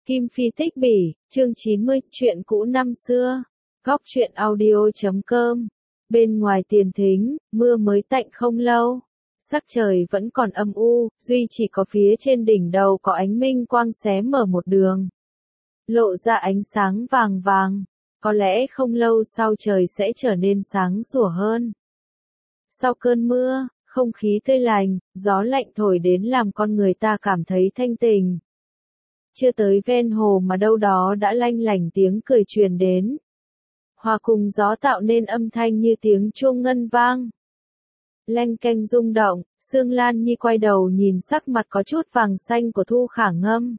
Kim Phi Tích Bỉ, chương 90, chuyện cũ năm xưa. Góc truyện audio.com. Bên ngoài tiền thính, mưa mới tạnh không lâu. Sắc trời vẫn còn âm u, duy chỉ có phía trên đỉnh đầu có ánh minh quang xé mở một đường. Lộ ra ánh sáng vàng vàng. Có lẽ không lâu sau trời sẽ trở nên sáng sủa hơn. Sau cơn mưa, không khí tươi lành, gió lạnh thổi đến làm con người ta cảm thấy thanh tình. Chưa tới ven hồ mà đâu đó đã lanh lảnh tiếng cười truyền đến. Hòa cùng gió tạo nên âm thanh như tiếng chuông ngân vang. Leng keng rung động, Sương Lan Nhi quay đầu nhìn sắc mặt có chút vàng xanh của Thu Khả Ngâm.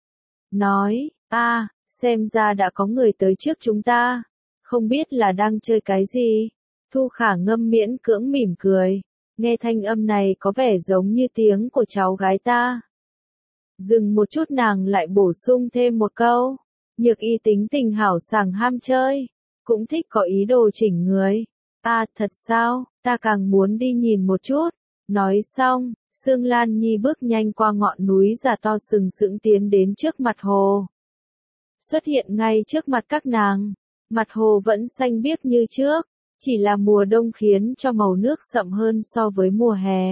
Nói, xem ra đã có người tới trước chúng ta. Không biết là đang chơi cái gì? Thu Khả Ngâm miễn cưỡng mỉm cười. Nghe thanh âm này có vẻ giống như tiếng của cháu gái ta. Dừng một chút nàng lại bổ sung thêm một câu. Nhược y tính tình hảo sảng ham chơi. Cũng thích có ý đồ chỉnh người. Thật sao, ta càng muốn đi nhìn một chút. Nói xong, Sương Lan Nhi bước nhanh qua ngọn núi già to sừng sững tiến đến trước mặt hồ. Xuất hiện ngay trước mặt các nàng. Mặt hồ vẫn xanh biếc như trước. Chỉ là mùa đông khiến cho màu nước sậm hơn so với mùa hè.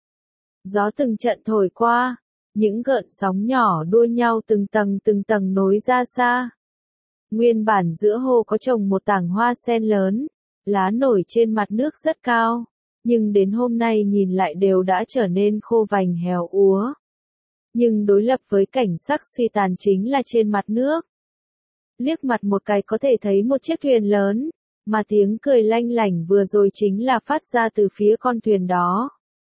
Gió từng trận thổi qua. Những gợn sóng nhỏ đua nhau từng tầng nối ra xa. Nguyên bản giữa hồ có trồng một tảng hoa sen lớn, lá nổi trên mặt nước rất cao, nhưng đến hôm nay nhìn lại đều đã trở nên khô vành héo úa. Nhưng đối lập với cảnh sắc suy tàn chính là trên mặt nước. Liếc mặt một cái có thể thấy một chiếc thuyền lớn, mà tiếng cười lanh lảnh vừa rồi chính là phát ra từ phía con thuyền đó.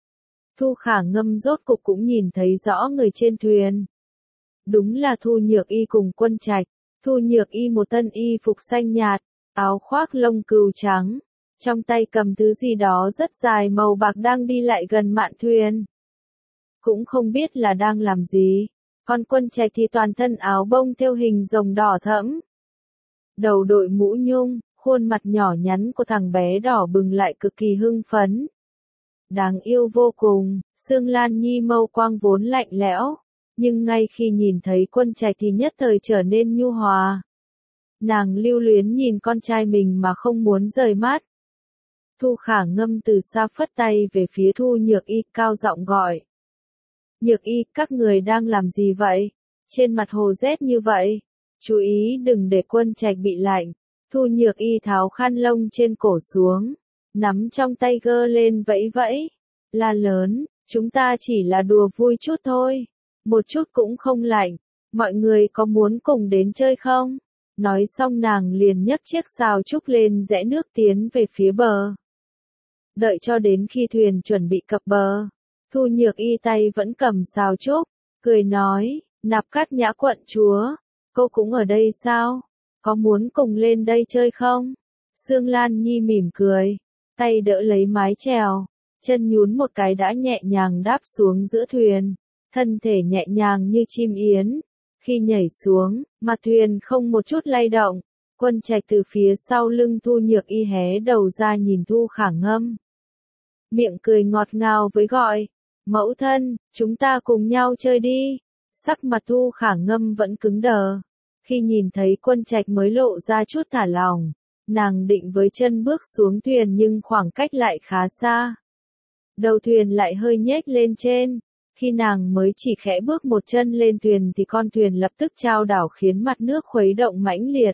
Thu Khả Ngâm rốt cục cũng nhìn thấy rõ người trên thuyền. Đúng là Thu Nhược Y cùng Quân Trạch. Thu Nhược Y một thân y phục xanh nhạt, áo khoác lông cừu trắng, trong tay cầm thứ gì đó rất dài màu bạc đang đi lại gần mạn thuyền. Cũng không biết là đang làm gì. Còn Quân Trạch thì toàn thân áo bông thêu hình rồng đỏ thẫm. Đầu đội mũ nhung, khuôn mặt nhỏ nhắn của thằng bé đỏ bừng lại cực kỳ hưng phấn. Đáng yêu vô cùng, Sương Lan Nhi mâu quang vốn lạnh lẽo, nhưng ngay khi nhìn thấy Quân Trạch thì nhất thời trở nên nhu hòa. Nàng lưu luyến nhìn con trai mình mà không muốn rời mắt. Thu Khả Ngâm từ xa phất tay về phía Thu Nhược Y cao giọng gọi. Nhược Y, các người đang làm gì vậy? Trên mặt hồ rét như vậy. Chú ý đừng để Quân Trạch bị lạnh. Thu Nhược Y tháo khăn lông trên cổ xuống. Nắm trong tay gơ lên vẫy vẫy, la lớn, chúng ta chỉ là đùa vui chút thôi, một chút cũng không lạnh, mọi người có muốn cùng đến chơi không? Nói xong nàng liền nhấc chiếc sào trúc lên rẽ nước tiến về phía bờ. Đợi cho đến khi thuyền chuẩn bị cập bờ, Thu Nhược Y tay vẫn cầm sào trúc, cười nói, Nạp Cát Nhã quận chúa, cô cũng ở đây sao? Có muốn cùng lên đây chơi không? Sương Lan Nhi mỉm cười. Tay đỡ lấy mái chèo, chân nhún một cái đã nhẹ nhàng đáp xuống giữa thuyền, thân thể nhẹ nhàng như chim yến. Khi nhảy xuống, mặt thuyền không một chút lay động, Quân Trạch từ phía sau lưng Thu Nhược Y hé đầu ra nhìn Thu Khả Ngâm. Miệng cười ngọt ngào với gọi, mẫu thân, chúng ta cùng nhau chơi đi. Sắc mặt Thu Khả Ngâm vẫn cứng đờ. Khi nhìn thấy Quân Trạch mới lộ ra chút thả lỏng. Nàng định với chân bước xuống thuyền nhưng khoảng cách lại khá xa. Đầu thuyền lại hơi nhếch lên trên. Khi nàng mới chỉ khẽ bước một chân lên thuyền thì con thuyền lập tức chao đảo khiến mặt nước khuấy động mãnh liệt.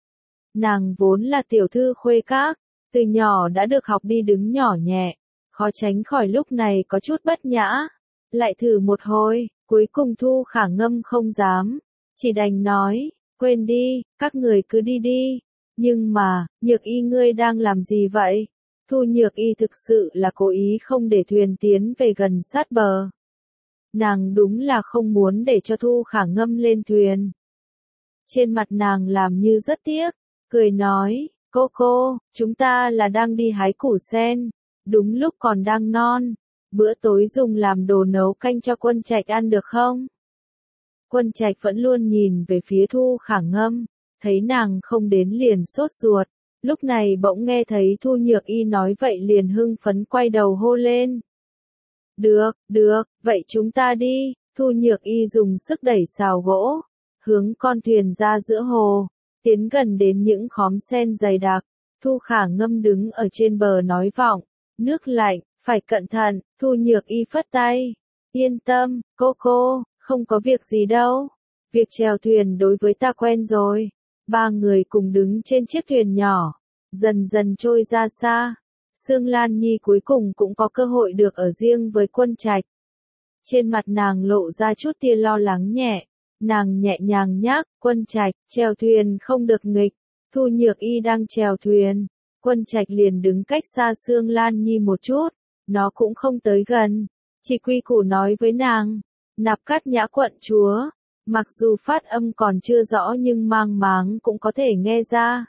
Nàng vốn là tiểu thư khuê các, từ nhỏ đã được học đi đứng nhỏ nhẹ, khó tránh khỏi lúc này có chút bất nhã. Lại thử một hồi, cuối cùng Thu Khả Ngâm không dám, chỉ đành nói, quên đi, các người cứ đi đi. Nhưng mà, Nhược Y ngươi đang làm gì vậy? Thu Nhược Y thực sự là cố ý không để thuyền tiến về gần sát bờ. Nàng đúng là không muốn để cho Thu Khả Ngâm lên thuyền. Trên mặt nàng làm như rất tiếc, cười nói, cô, chúng ta là đang đi hái củ sen, đúng lúc còn đang non, bữa tối dùng làm đồ nấu canh cho Quân Trạch ăn được không? Quân Trạch vẫn luôn nhìn về phía Thu Khả Ngâm. Thấy nàng không đến liền sốt ruột, lúc này bỗng nghe thấy Thu Nhược Y nói vậy liền hưng phấn quay đầu hô lên. Được, vậy chúng ta đi. Thu Nhược Y dùng sức đẩy xào gỗ, hướng con thuyền ra giữa hồ, tiến gần đến những khóm sen dày đặc. Thu Khả Ngâm đứng ở trên bờ nói vọng, nước lạnh, phải cẩn thận. Thu Nhược Y phất tay, yên tâm, cô, không có việc gì đâu. Việc chèo thuyền đối với ta quen rồi. Ba người cùng đứng trên chiếc thuyền nhỏ, dần dần trôi ra xa. Sương Lan Nhi cuối cùng cũng có cơ hội được ở riêng với Quân Trạch. Trên mặt nàng lộ ra chút tia lo lắng nhẹ, nàng nhẹ nhàng nhắc, Quân Trạch, chèo thuyền không được nghịch. Thu Nhược Y đang chèo thuyền, Quân Trạch liền đứng cách xa Sương Lan Nhi một chút, nó cũng không tới gần, chỉ quy củ nói với nàng, Nạp Cát Nhã quận chúa, mặc dù phát âm còn chưa rõ nhưng mang máng cũng có thể nghe ra.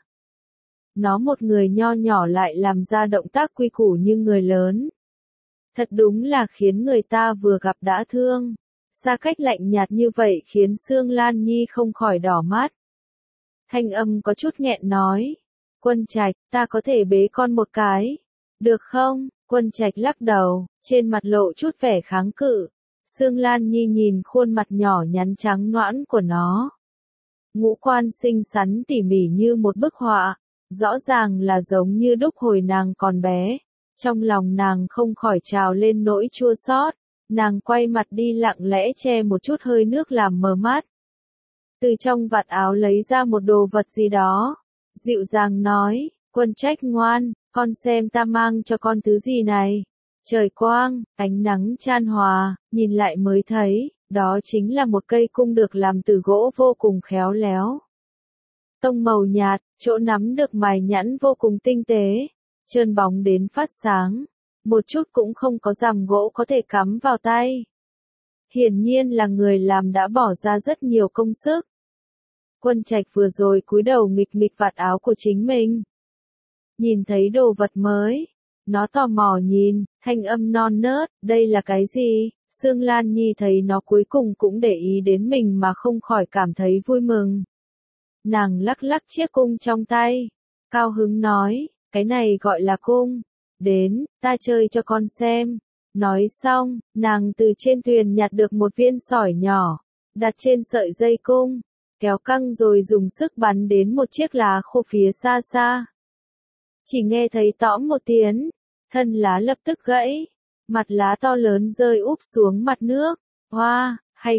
Nó một người nho nhỏ lại làm ra động tác quy củ như người lớn. Thật đúng là khiến người ta vừa gặp đã thương. Xa cách lạnh nhạt như vậy khiến Sương Lan Nhi không khỏi đỏ mắt. Thanh âm có chút nghẹn nói. Quân Trạch, ta có thể bế con một cái. Được không? Quân Trạch lắc đầu, trên mặt lộ chút vẻ kháng cự. Sương Lan Nhi nhìn khuôn mặt nhỏ nhắn trắng nõn của nó. Ngũ quan xinh xắn tỉ mỉ như một bức họa, rõ ràng là giống như đúc hồi nàng còn bé. Trong lòng nàng không khỏi trào lên nỗi chua xót, nàng quay mặt đi lặng lẽ che một chút hơi nước làm mờ mắt. Từ trong vạt áo lấy ra một đồ vật gì đó, dịu dàng nói, Quân Trạch ngoan, con xem ta mang cho con thứ gì này. Trời quang, ánh nắng chan hòa, nhìn lại mới thấy, đó chính là một cây cung được làm từ gỗ vô cùng khéo léo. Tông màu nhạt, chỗ nắm được mài nhẵn vô cùng tinh tế, trơn bóng đến phát sáng, một chút cũng không có rằm gỗ có thể cắm vào tay. Hiển nhiên là người làm đã bỏ ra rất nhiều công sức. Quân Trạch vừa rồi cúi đầu nghịch nghịch vạt áo của chính mình. Nhìn thấy đồ vật mới, nó tò mò nhìn, thanh âm non nớt, đây là cái gì? Sương Lan Nhi thấy nó cuối cùng cũng để ý đến mình mà không khỏi cảm thấy vui mừng. Nàng lắc lắc chiếc cung trong tay, cao hứng nói, cái này gọi là cung. Đến, ta chơi cho con xem. Nói xong, nàng từ trên thuyền nhặt được một viên sỏi nhỏ, đặt trên sợi dây cung, kéo căng rồi dùng sức bắn đến một chiếc lá khô phía xa xa. Chỉ nghe thấy tõm một tiếng, thân lá lập tức gãy, mặt lá to lớn rơi úp xuống mặt nước. Hoa,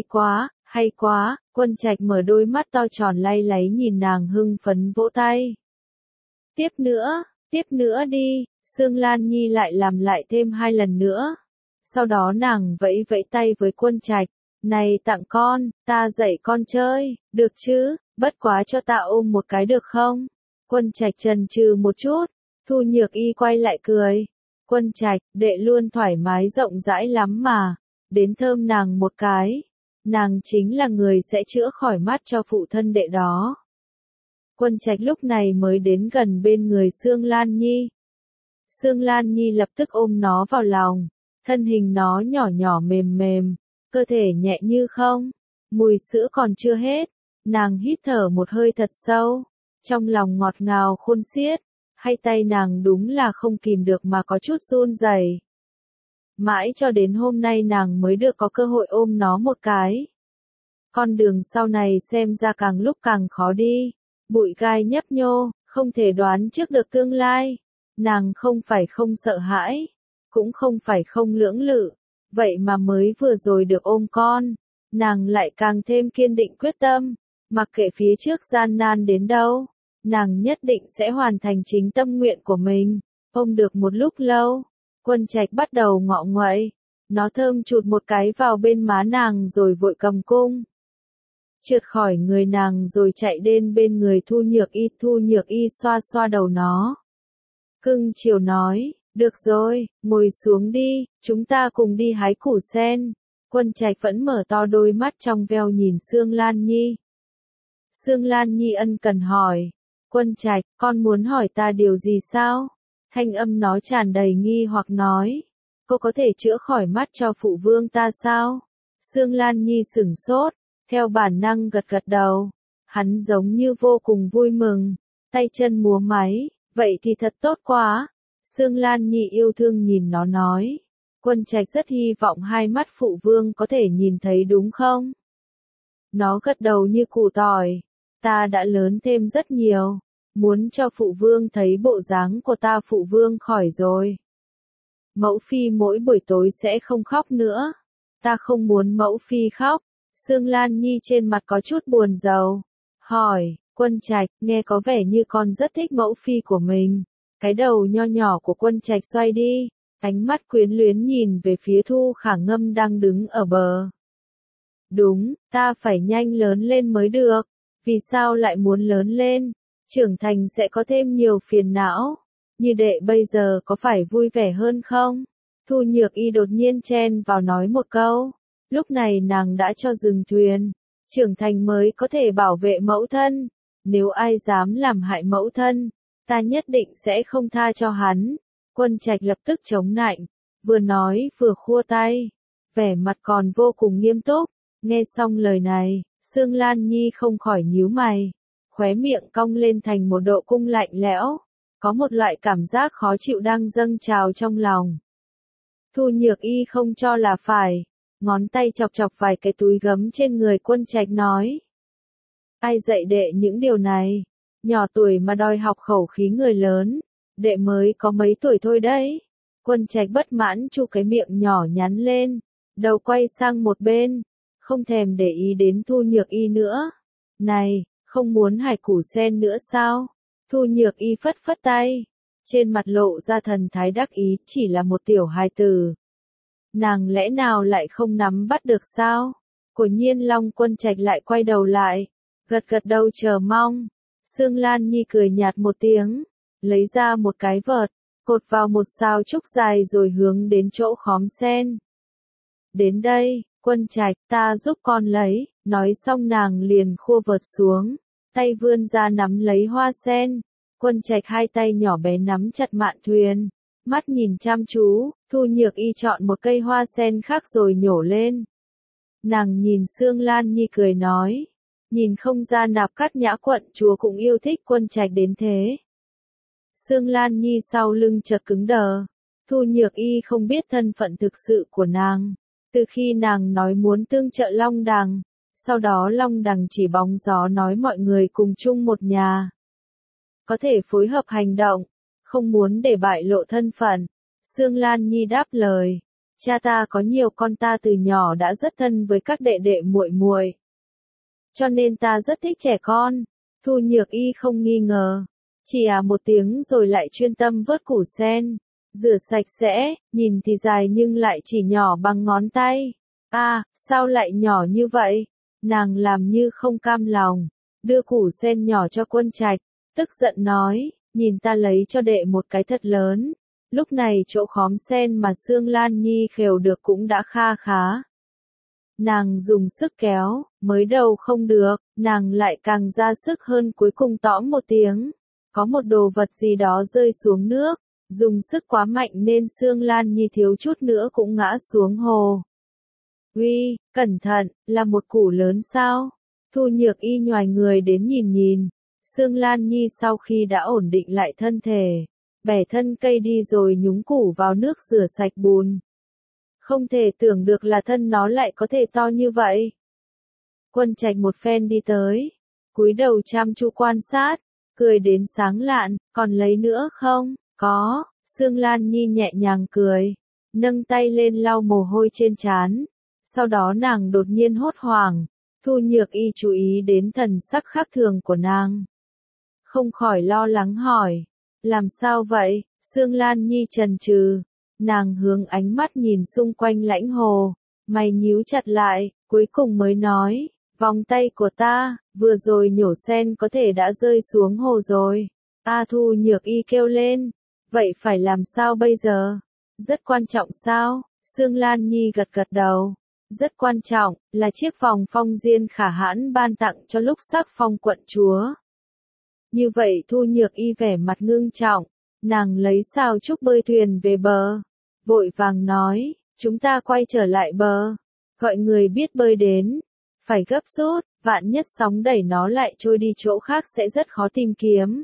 hay quá, Quân Trạch mở đôi mắt to tròn lay láy nhìn nàng hưng phấn vỗ tay. Tiếp nữa đi, Sương Lan Nhi lại làm lại thêm 2 lần nữa. Sau đó nàng vẫy vẫy tay với Quân Trạch, này tặng con, ta dạy con chơi, được chứ, bất quá cho ta ôm một cái được không? Quân Trạch chần chừ một chút, Thu Nhược Y quay lại cười. Quân Trạch, đệ luôn thoải mái rộng rãi lắm mà, đến thơm nàng một cái. Nàng chính là người sẽ chữa khỏi mắt cho phụ thân đệ đó. Quân Trạch lúc này mới đến gần bên người Sương Lan Nhi. Sương Lan Nhi lập tức ôm nó vào lòng, thân hình nó nhỏ nhỏ mềm mềm, cơ thể nhẹ như không, mùi sữa còn chưa hết, nàng hít thở một hơi thật sâu, trong lòng ngọt ngào khôn xiết, hai tay nàng đúng là không kìm được mà có chút run rẩy. Mãi cho đến hôm nay nàng mới được có cơ hội ôm nó một cái. Con đường sau này xem ra càng lúc càng khó đi, bụi gai nhấp nhô, không thể đoán trước được tương lai. Nàng không phải không sợ hãi, cũng không phải không lưỡng lự, vậy mà mới vừa rồi được ôm con, nàng lại càng thêm kiên định quyết tâm, mặc kệ phía trước gian nan đến đâu, nàng nhất định sẽ hoàn thành chính tâm nguyện của mình. Ôm được một lúc lâu, Quân Trạch bắt đầu ngọ nguậy, nó thơm chụt một cái vào bên má nàng rồi vội cầm cung. Trượt khỏi người nàng rồi chạy đến bên người Thu Nhược Y xoa xoa đầu nó. Cưng chiều nói, được rồi, ngồi xuống đi, chúng ta cùng đi hái củ sen. Quân Trạch vẫn mở to đôi mắt trong veo nhìn Sương Lan Nhi. Sương Lan Nhi ân cần hỏi, Quân Trạch, con muốn hỏi ta điều gì sao? Thanh âm nó tràn đầy nghi hoặc nói, cô có thể chữa khỏi mắt cho phụ vương ta sao? Sương Lan Nhi sửng sốt, theo bản năng gật gật đầu, hắn giống như vô cùng vui mừng, tay chân múa máy. Vậy thì thật tốt quá. Sương Lan Nhi yêu thương nhìn nó nói. Quân Trạch rất hy vọng hai mắt phụ vương có thể nhìn thấy đúng không? Nó gật đầu như củ tỏi. Ta đã lớn thêm rất nhiều. Muốn cho phụ vương thấy bộ dáng của ta, phụ vương khỏi rồi. Mẫu phi mỗi buổi tối sẽ không khóc nữa. Ta không muốn mẫu phi khóc. Sương Lan Nhi trên mặt có chút buồn rầu. Hỏi, Quân Trạch, nghe có vẻ như con rất thích mẫu phi của mình. Cái đầu nho nhỏ của Quân Trạch xoay đi. Ánh mắt quyến luyến nhìn về phía Thu Khả Ngâm đang đứng ở bờ. Đúng, ta phải nhanh lớn lên mới được. Vì sao lại muốn lớn lên? Trưởng thành sẽ có thêm nhiều phiền não. Như đệ bây giờ có phải vui vẻ hơn không? Thu Nhược Y đột nhiên chen vào nói một câu. Lúc này nàng đã cho dừng thuyền. Trưởng thành mới có thể bảo vệ mẫu thân. Nếu ai dám làm hại mẫu thân, ta nhất định sẽ không tha cho hắn. Quân Trạch lập tức chống nạnh. Vừa nói vừa khua tay. Vẻ mặt còn vô cùng nghiêm túc. Nghe xong lời này, Sương Lan Nhi không khỏi nhíu mày. Khóe miệng cong lên thành một độ cung lạnh lẽo. Có một loại cảm giác khó chịu đang dâng trào trong lòng. Thu Nhược Y không cho là phải. Ngón tay chọc chọc vài cái túi gấm trên người Quân Trạch nói. Ai dạy đệ những điều này? Nhỏ tuổi mà đòi học khẩu khí người lớn. Đệ mới có mấy tuổi thôi đấy. Quân Trạch bất mãn chu cái miệng nhỏ nhắn lên. Đầu quay sang một bên. Không thèm để ý đến Thu Nhược Y nữa. Này, không muốn hải củ sen nữa sao? Thu Nhược Y phất phất tay. Trên mặt lộ ra thần thái đắc ý, chỉ là một tiểu hài tử. Nàng lẽ nào lại không nắm bắt được sao? Của Nhiên Long Quân Trạch lại quay đầu lại. Gật gật đầu chờ mong. Sương Lan Nhi cười nhạt một tiếng. Lấy ra một cái vợt. Cột vào một sao trúc dài rồi hướng đến chỗ khóm sen. Đến đây, Quân Trạch, ta giúp con lấy. Nói xong nàng liền khua vợt xuống. Tay vươn ra nắm lấy hoa sen. Quân Trạch hai tay nhỏ bé nắm chặt mạn thuyền. Mắt nhìn chăm chú, Thu Nhược Y chọn một cây hoa sen khác rồi nhổ lên. Nàng nhìn Sương Lan Nhi cười nói. Nhìn không ra Nạp Cát Nhã quận chúa cũng yêu thích Quân Trạch đến thế. Sương Lan Nhi sau lưng chợt cứng đờ. Thu Nhược Y không biết thân phận thực sự của nàng. Từ khi nàng nói muốn tương trợ Long Đằng, sau đó Long Đằng chỉ bóng gió nói mọi người cùng chung một nhà. Có thể phối hợp hành động, không muốn để bại lộ thân phận. Sương Lan Nhi đáp lời, cha ta có nhiều con, ta từ nhỏ đã rất thân với các đệ đệ muội muội. Cho nên ta rất thích trẻ con. Thu Nhược Y không nghi ngờ, chỉ một tiếng rồi lại chuyên tâm vớt củ sen. Rửa sạch sẽ, nhìn thì dài nhưng lại chỉ nhỏ bằng ngón tay. Sao lại nhỏ như vậy? Nàng làm như không cam lòng, đưa củ sen nhỏ cho Quân Trạch, tức giận nói, nhìn ta lấy cho đệ một cái thật lớn. Lúc này chỗ khóm sen mà Sương Lan Nhi khều được cũng đã kha khá. Nàng dùng sức kéo, mới đầu không được, nàng lại càng ra sức hơn, cuối cùng tõm một tiếng. Có một đồ vật gì đó rơi xuống nước, dùng sức quá mạnh nên Sương Lan Nhi thiếu chút nữa cũng ngã xuống hồ. Uy, cẩn thận, là một củ lớn sao? Thu Nhược Y nhoài người đến nhìn nhìn. Sương Lan Nhi sau khi đã ổn định lại thân thể, bẻ thân cây đi rồi nhúng củ vào nước rửa sạch bùn. Không thể tưởng được là thân nó lại có thể to như vậy. Quân Trạch một phen đi tới, cúi đầu chăm chú quan sát, cười đến sáng lạn, còn lấy nữa không? Có, Sương Lan Nhi nhẹ nhàng cười, nâng tay lên lau mồ hôi trên trán. Sau đó nàng đột nhiên hốt hoảng, Thu Nhược Y chú ý đến thần sắc khác thường của nàng. Không khỏi lo lắng hỏi, làm sao vậy? Sương Lan Nhi chần chừ, nàng hướng ánh mắt nhìn xung quanh lãnh hồ, mày nhíu chặt lại, cuối cùng mới nói, vòng tay của ta, vừa rồi nhổ sen có thể đã rơi xuống hồ rồi. Thu Nhược Y kêu lên, vậy phải làm sao bây giờ? Rất quan trọng sao? Sương Lan Nhi gật gật đầu. Rất quan trọng, là chiếc vòng phong diên Khả Hãn ban tặng cho lúc sắc phong quận chúa. Như vậy Thu Nhược Y vẻ mặt ngưng trọng, nàng lấy sào trúc bơi thuyền về bờ. Vội vàng nói, chúng ta quay trở lại bờ. Gọi người biết bơi đến. Phải gấp rút, vạn nhất sóng đẩy nó lại trôi đi chỗ khác sẽ rất khó tìm kiếm.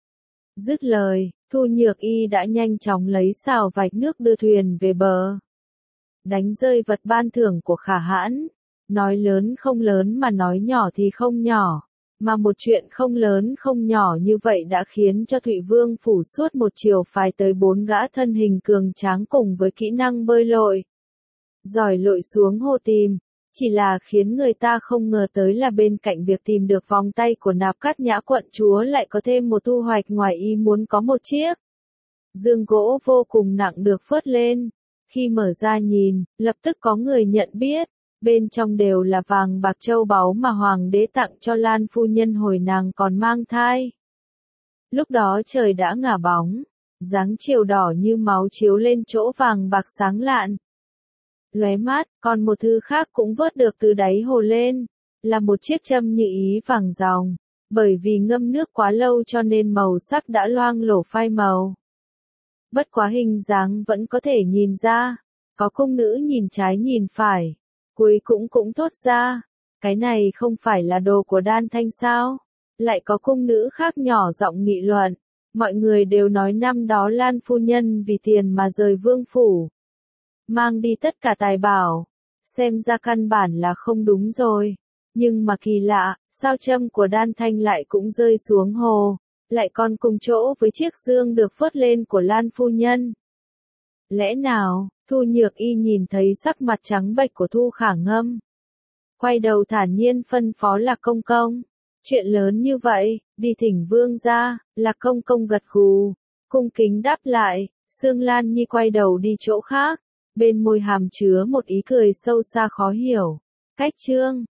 Dứt lời, Thu Nhược Y đã nhanh chóng lấy sào vạch nước đưa thuyền về bờ. Đánh rơi vật ban thưởng của Khả Hãn, Nói lớn không lớn mà nói nhỏ thì không nhỏ. Mà một chuyện không lớn không nhỏ như vậy đã khiến cho Thụy Vương phủ suốt một chiều phái tới 4 gã thân hình cường tráng cùng với kỹ năng bơi lội. Giỏi lội xuống hồ tìm. Chỉ là khiến người ta không ngờ tới là bên cạnh việc tìm được vòng tay của Nạp Cát Nhã quận chúa lại có thêm một thu hoạch ngoài ý muốn, có một chiếc giường gỗ vô cùng nặng được phớt lên. Khi mở ra nhìn, lập tức có người nhận biết, bên trong đều là vàng bạc châu báu mà hoàng đế tặng cho Lan phu nhân hồi nàng còn mang thai. Lúc đó trời đã ngả bóng, dáng chiều đỏ như máu chiếu lên chỗ vàng bạc sáng lạn. Lóe mắt, còn một thứ khác cũng vớt được từ đáy hồ lên, là một chiếc châm như ý vàng ròng, bởi vì ngâm nước quá lâu cho nên màu sắc đã loang lổ phai màu. Bất quá hình dáng vẫn có thể nhìn ra, có cung nữ nhìn trái nhìn phải, cuối cũng thốt ra, cái này không phải là đồ của Đan Thanh sao? Lại có cung nữ khác nhỏ giọng nghị luận, mọi người đều nói năm đó Lan phu nhân vì tiền mà rời vương phủ, mang đi tất cả tài bảo, xem ra căn bản là không đúng rồi. Nhưng mà kỳ lạ, sao châm của Đan Thanh lại cũng rơi xuống hồ, lại còn cùng chỗ với chiếc dương được phớt lên của Lan phu nhân. Lẽ nào, Thu Nhược Y nhìn thấy sắc mặt trắng bệch của Thu Khả Ngâm, quay đầu thản nhiên phân phó Lạc Công Công, chuyện lớn như vậy, đi thỉnh vương ra. Lạc Công Công gật gù, cung kính đáp lại. Sương Lan Nhi quay đầu đi chỗ khác, bên môi hàm chứa một ý cười sâu xa khó hiểu. Cách chương